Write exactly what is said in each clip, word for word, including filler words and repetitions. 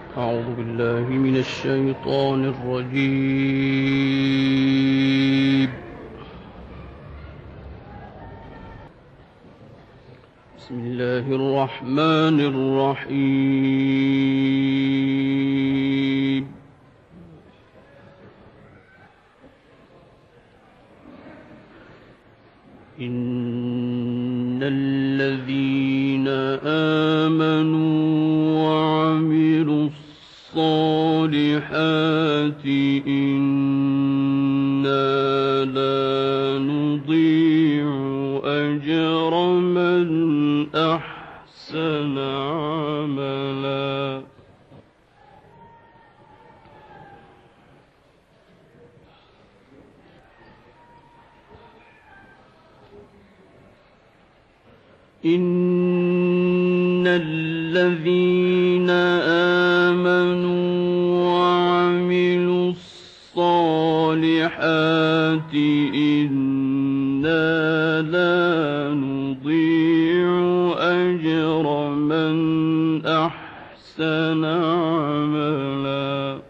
أعوذ بالله من الشيطان الرجيم. بسم الله الرحمن الرحيم. إن الذين آمنوا وعملوا الصالحات إنا لا نضيع أجر من أحسن عملا. إن الذين آمنوا وعملوا الصالحات إنا لا نضيع أجر من أحسن عملا.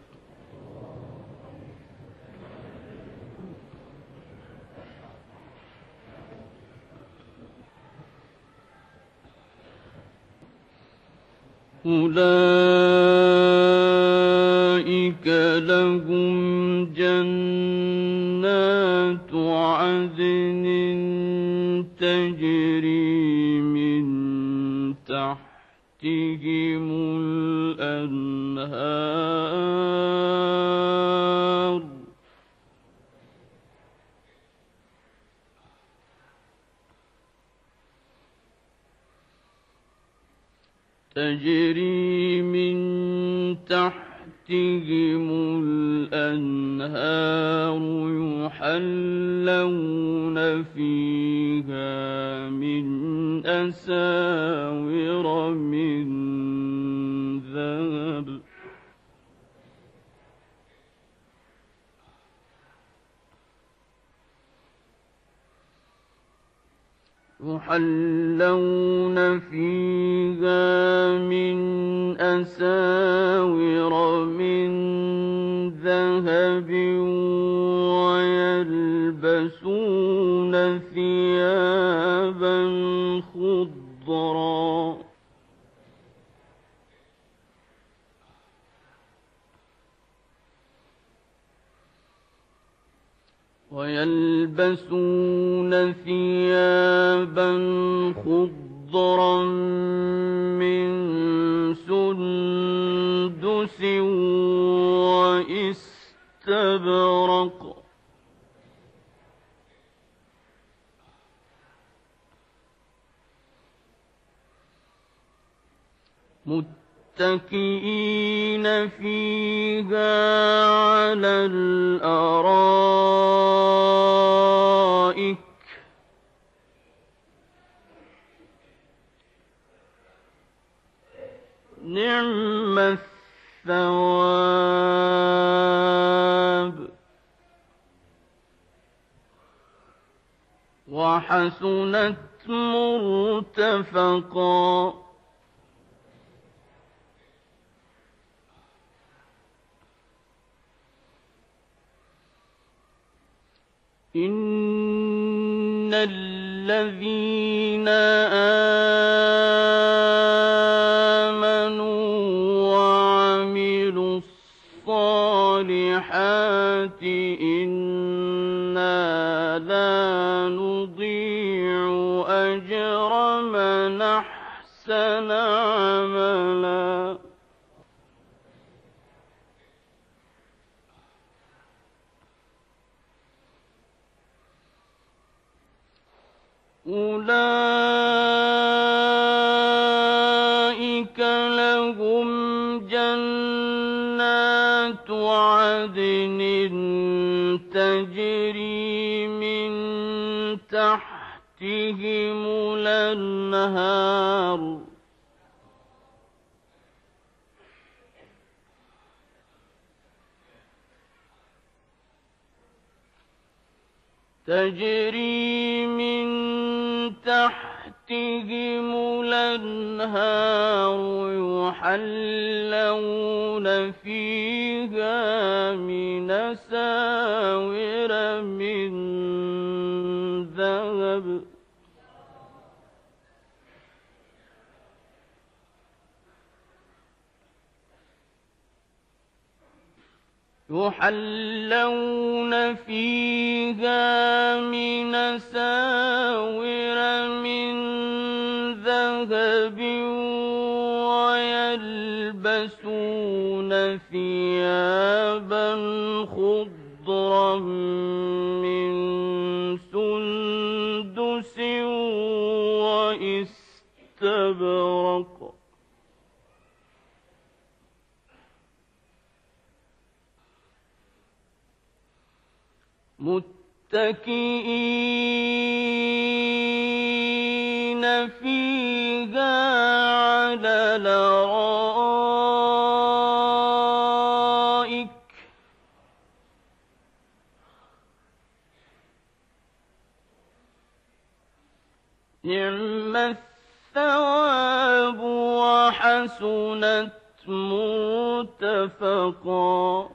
أولئك لهم جنات عدن تجري من تحتهم الأنهار تجري من تحتهم الأنهار يحلون فيها من أساور من ذهب يحلون فيها من أساور من ذهب ويلبسون ثيابا خضرا ويلبسون ثيابا خضرا من سندس واستبرق متكئين فيها على الأرائك نعم الثواب وحسنت مرتفقا. إن الذين آمنوا وعملوا الصالحات إنا لا نضيع أجر من أحسن عملا. أولئك لهم جنات عدن تجري من تحتهم الأنهار تجري من تحتهم الأنهار يحلون فيها من أساور من ذهب يحلون فيها من أساور من ذهب ويلبسون ثيابا خضرا من سندس واستبرق متكئين فيها على الأرائك نعم الثواب وحسنت مرتفقا.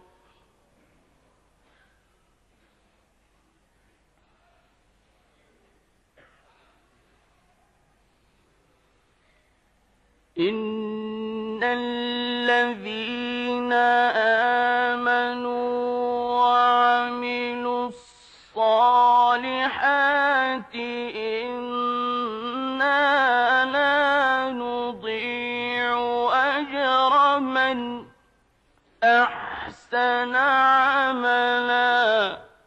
إن الذين آمنوا وعملوا الصالحات إنا لا نضيع أجر من أحسن عملا.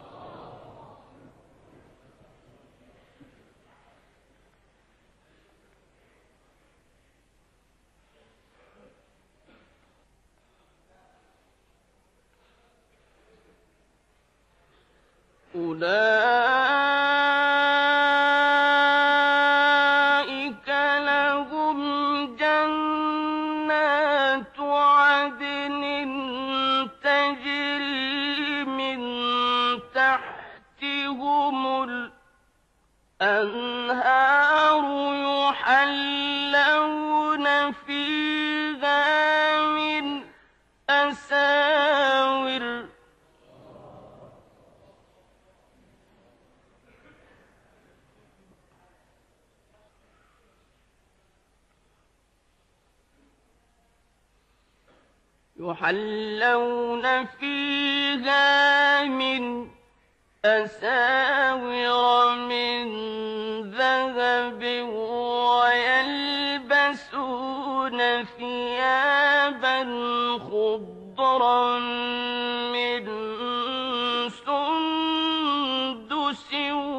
أولئك لهم جنات عدن تجري من تحتهم الأنهار يحلون فيها من أساور يحلون فيها من أساور من ذهب ويلبسون ثيابا خضرا من سندس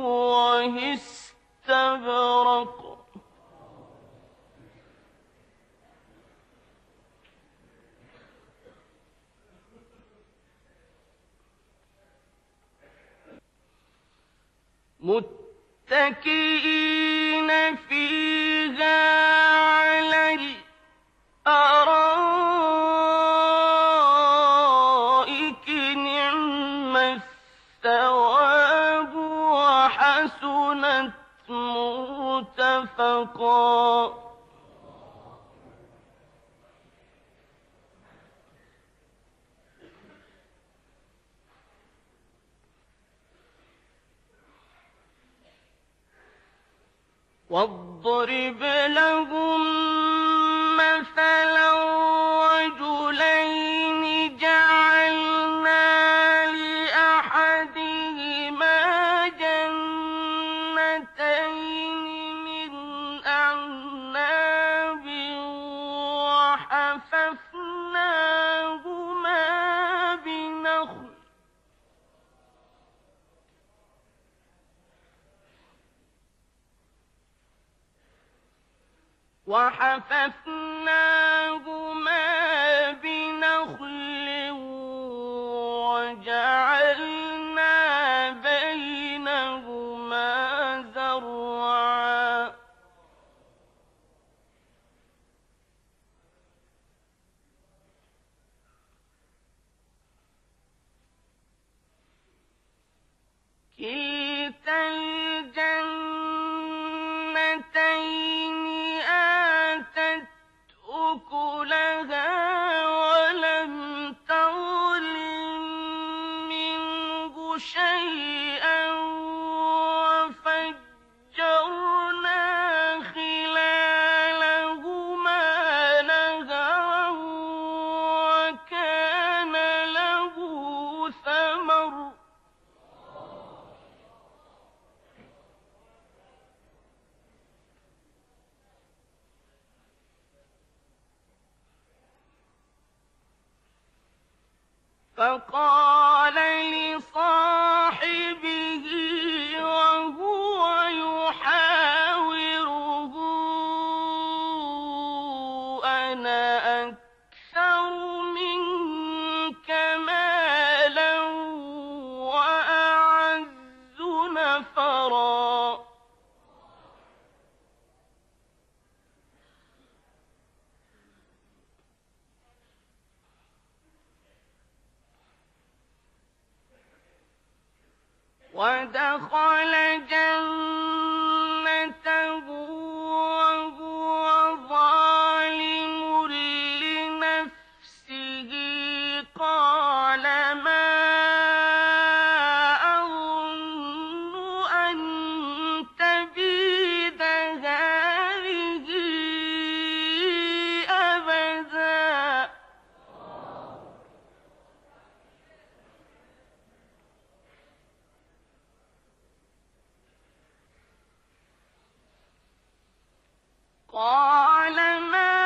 واستبرق متكئين فيها على الأرائك نعم الثواب وحسنت مرتفقا. واضرب لهم مثلا رجلين جعلنا لأحدهما جنتين من أعناب وحففناهما بنخل وحففناهما بنخل وجعلنا بينهما زرعا كلتا الجنتين فقال لصاحبه وهو يحاوره أنا أكثر منك مالا وأعز نفرا ودخل جنته وهو ظالم لنفسه قال ما أظن أن تبيد هذه أبدا قال ما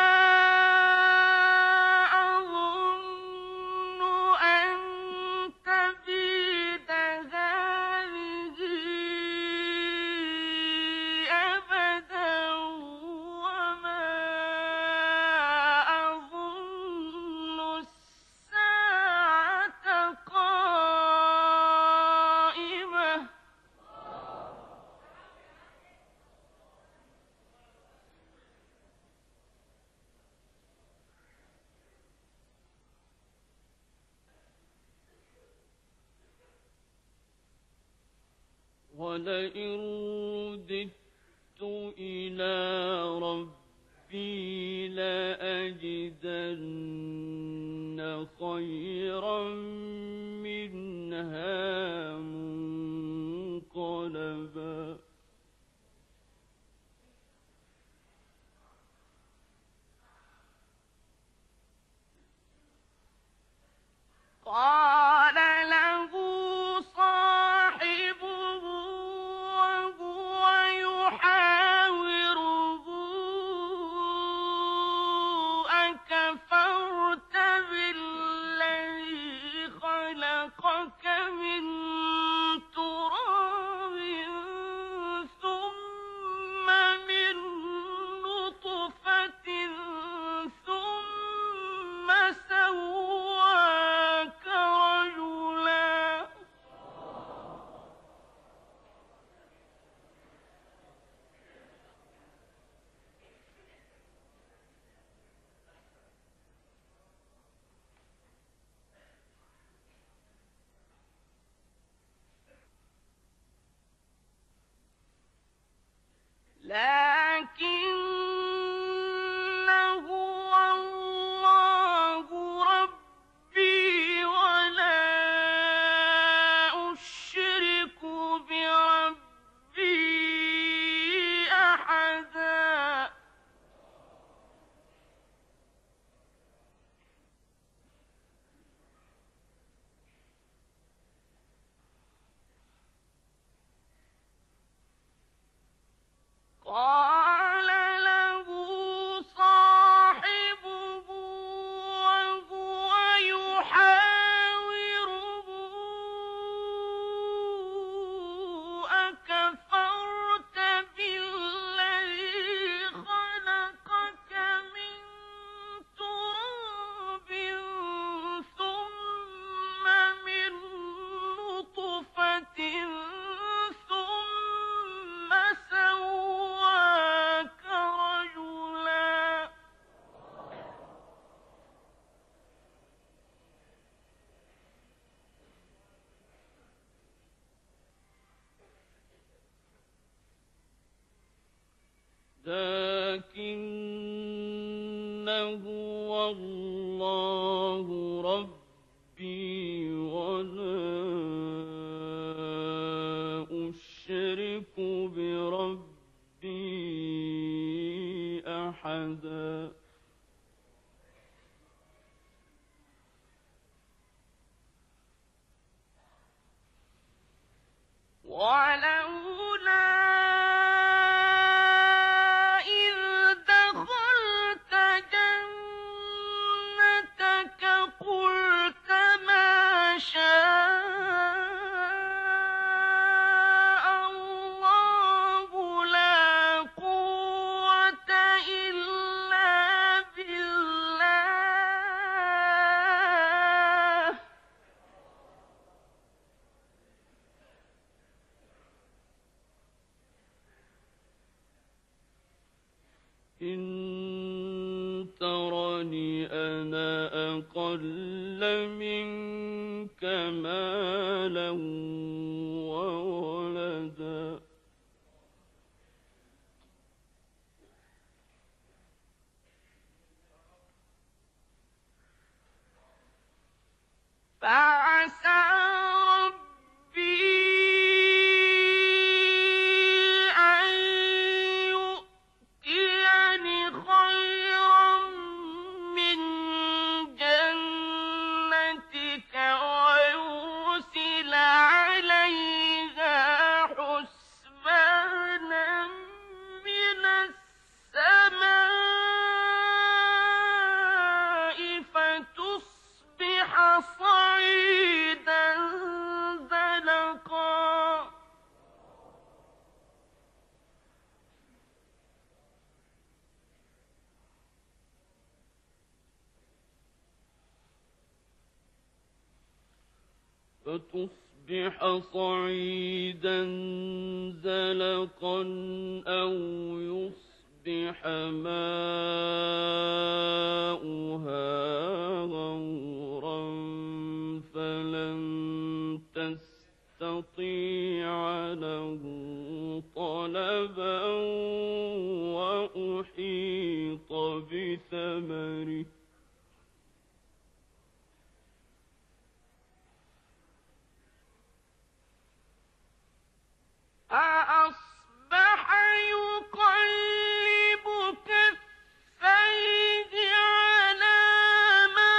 أظن أن تبيد هذه أبدا وما أظن الساعة قائمة ولئن رددت إلى ربي لأجدن خيرا منها منقلبا قال له صاحبه وهو يحاوره أكفرت بالذي خلقك من تراب ثم من نطفة ثم سواك رجلا لكن هو الله ربي ولا أشرك بربي أحدا قال له صاحبه وهو يحاوره أكفرت بالذي خلقك من تراب ثم من نطفة ثم سواك رجلا لكنه الله ربي ولا أشرك بربي أحدا ولولا إذ دخلت جنتك قلت ما منك مالا وولدا فعسى ربي أن يؤتيني خيرا من جنتك ويرسل عليها حسبانا من السماء فتصبح صعيدا زلقا فتصبح صعيدا زلقا أو يصبح ماؤها غورا فلن تستطيع له طلبا وأحيط بثمره أَأَصْبَحَ يُقَلِّبُ كَفَّيْهِ عَلَىٰ مَا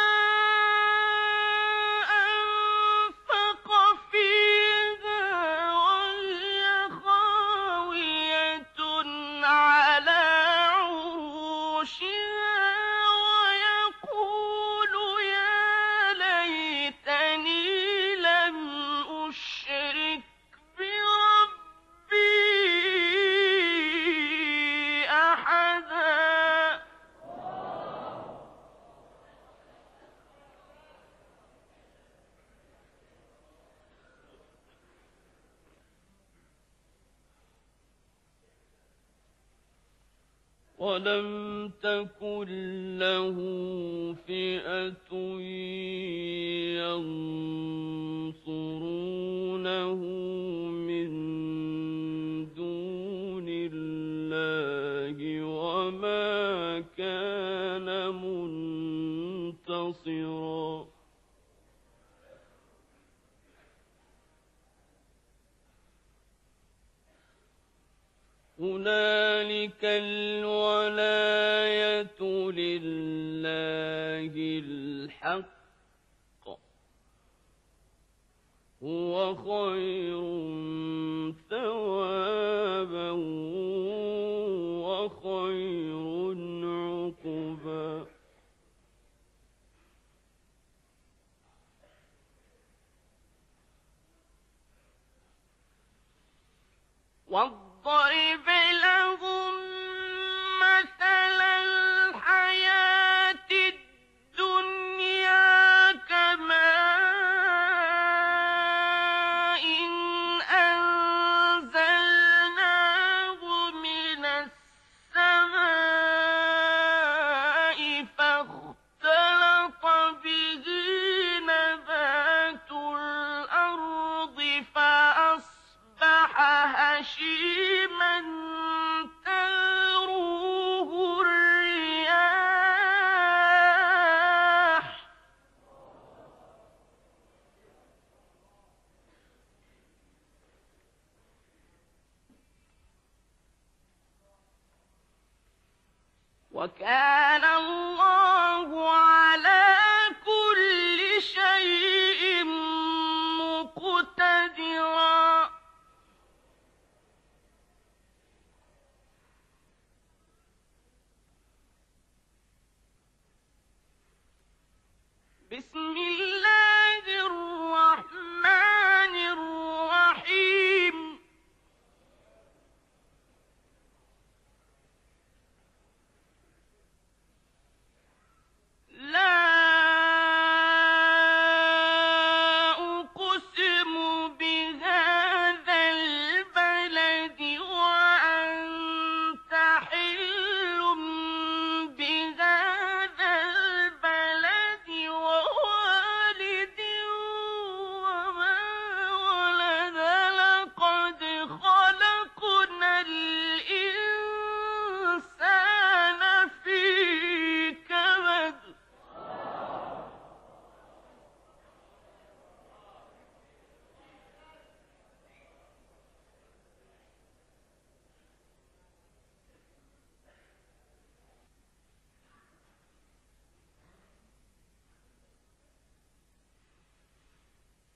أَنفَقَ فِيهَا وَهِيَ خَاوِيَةٌ عَلَىٰ عُرُوشِهَا وَيَقُولُ يَا لَيْتَنِي لَمْ أُشْرِكْ وَلَمْ تَكُنْ لَهُ فِئَةٌ يَنصُرُونَهُ مِن دُونِ اللَّهِ وَمَا كَانَ مُنتَصِرًا هُنَالِكَ الْوَلَايَةُ لِلَّهِ الْحَقِّ هُوَ خَيْرٌ ثَوَابًا وَخَيْرٌ عُقْبًا واضرب لهم مثل الحياة الدنيا كماء أنزلناه من السماء فاختلط به نبات الأرض فأصبح هشيما تذروه الرياح وكان الله على كل شيء مقتدرا بسم الله الرحمن الرحيم لا أقسم بهذا البلد وأنت حل بهذا البلد ووالد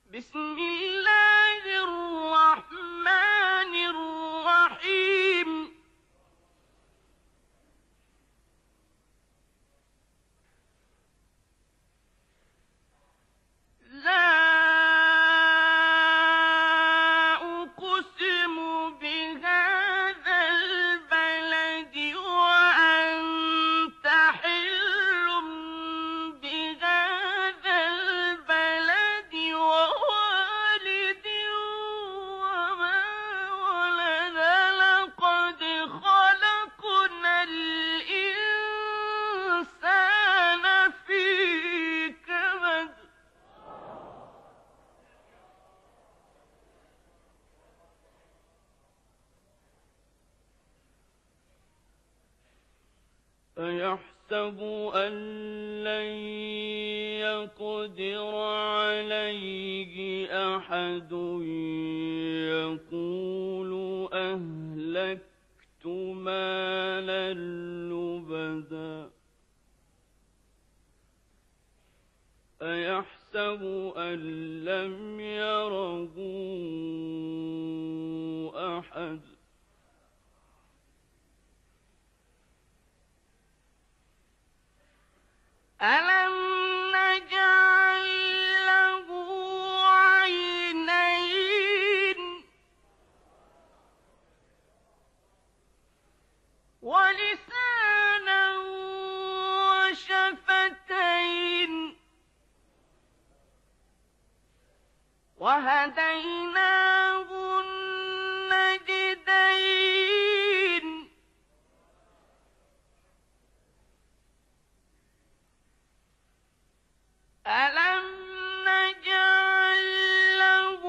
بسم الله الرحمن الرحيم لا أقسم بهذا البلد وأنت حل بهذا البلد ووالد وما ولد لقد خلقنا الإنسان في كبد أيحسب أن لن يقدر عليه أحد يقول أهلكت مالا لبدا أيحسب أن لم يره أحد ألم نجعل له عينين ولسانا وشفتين وهديناه النجدين ألم نجعل له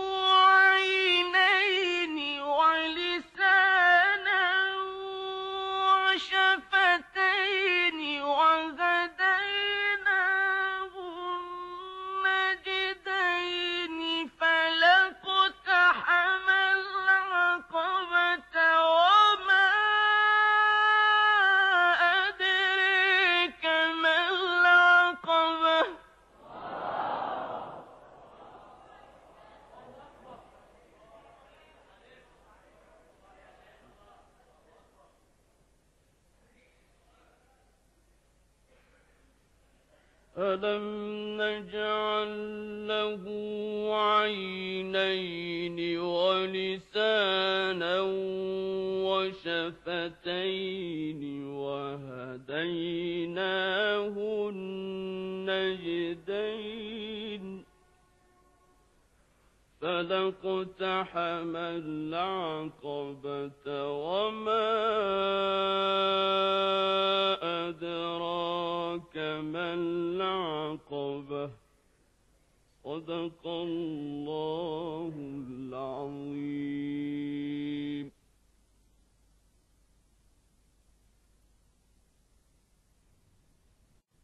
عينين ولسانا وشفتين وهديناه النجدين فلاقتحم العقبة وما أدريك ما العقبة ألم نجعل له عينين ولسانا وشفتين وهديناه النجدين فلاقتحم العقبة وما أدراك ما العقبة صدق الله